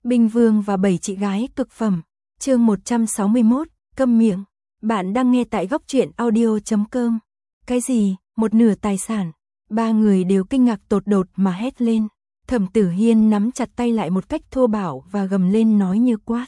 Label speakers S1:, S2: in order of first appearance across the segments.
S1: Binh Vương và 7 chị gái cực phẩm. Chương 161, câm miệng. Bạn đang nghe tại góc truyện audio.com. Cái gì? Một nửa tài sản? Ba người đều kinh ngạc tột đột mà hét lên. Thẩm Tử Hiên nắm chặt tay lại một cách thô bạo và gầm lên nói như quát.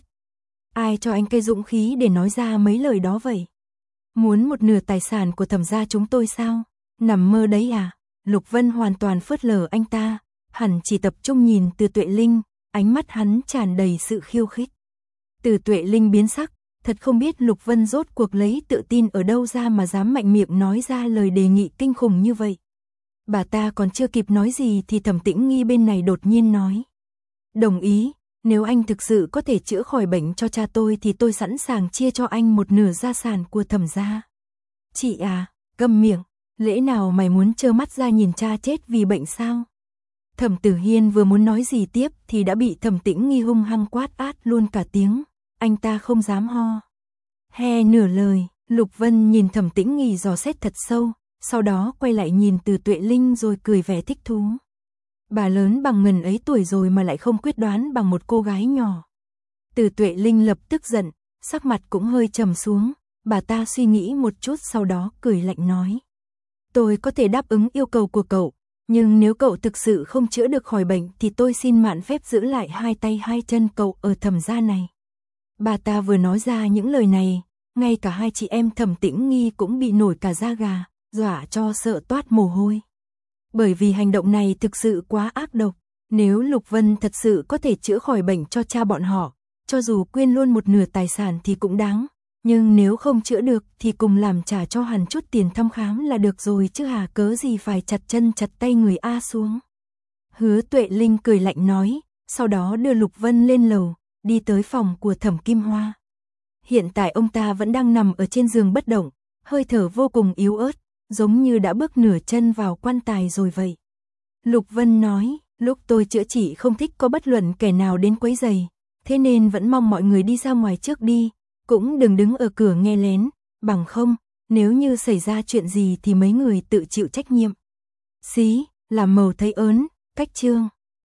S1: Ai cho anh cái dũng khí để nói ra mấy lời đó vậy? Muốn một nửa tài sản của Thẩm gia chúng tôi sao? Nằm mơ đấy à? Lục Vân hoàn toàn phớt lờ anh ta, hẳn chỉ tập trung nhìn Từ Tuệ Linh, ánh mắt hắn tràn đầy sự khiêu khích. Từ Tuệ Linh biến sắc, thật không biết Lục Vân rốt cuộc lấy tự tin ở đâu ra mà dám mạnh miệng nói ra lời đề nghị kinh khủng như vậy. Bà ta còn chưa kịp nói gì thì Thẩm Tĩnh Nghi bên này đột nhiên nói. Đồng ý, nếu anh thực sự có thể chữa khỏi bệnh cho cha tôi thì tôi sẵn sàng chia cho anh một nửa gia sản của Thẩm gia. Chị à, câm miệng, lẽ nào mày muốn trơ mắt ra nhìn cha chết vì bệnh sao? Thẩm Tử Hiên vừa muốn nói gì tiếp thì đã bị Thẩm Tĩnh Nghi hung hăng quát át luôn cả tiếng, anh ta không dám ho. He nửa lời, Lục Vân nhìn Thẩm Tĩnh Nghi dò xét thật sâu, sau đó quay lại nhìn Từ Tuệ Linh rồi cười vẻ thích thú. Bà lớn bằng ngần ấy tuổi rồi mà lại không quyết đoán bằng một cô gái nhỏ. Từ Tuệ Linh lập tức giận, sắc mặt cũng hơi trầm xuống, bà ta suy nghĩ một chút sau đó cười lạnh nói. Tôi có thể đáp ứng yêu cầu của cậu, nhưng nếu cậu thực sự không chữa được khỏi bệnh thì tôi xin mạn phép giữ lại hai tay hai chân cậu ở Thẩm gia này. Bà ta vừa nói ra những lời này, ngay cả hai chị em Thẩm Tĩnh Nghi cũng bị nổi cả da gà, dọa cho sợ toát mồ hôi. Bởi vì hành động này thực sự quá ác độc, nếu Lục Vân thật sự có thể chữa khỏi bệnh cho cha bọn họ, cho dù quyên luôn một nửa tài sản thì cũng đáng, nhưng nếu không chữa được thì cùng làm trả cho hắn chút tiền thăm khám là được rồi chứ hà cớ gì phải chặt chân chặt tay người A xuống. Hứa Tuệ Linh cười lạnh nói, sau đó đưa Lục Vân lên lầu, đi tới phòng của Thẩm Kim Hoa. Hiện tại ông ta vẫn đang nằm ở trên giường bất động, hơi thở vô cùng yếu ớt, giống như đã bước nửa chân vào quan tài rồi vậy. Lục Vân nói, lúc tôi chữa trị không thích có bất luận kẻ nào đến quấy rầy, thế nên vẫn mong mọi người đi ra ngoài trước đi, cũng đừng đứng ở cửa nghe lén, bằng không, nếu như xảy ra chuyện gì thì mấy người tự chịu trách nhiệm. Xí, làm màu thấy ớn, cách chương.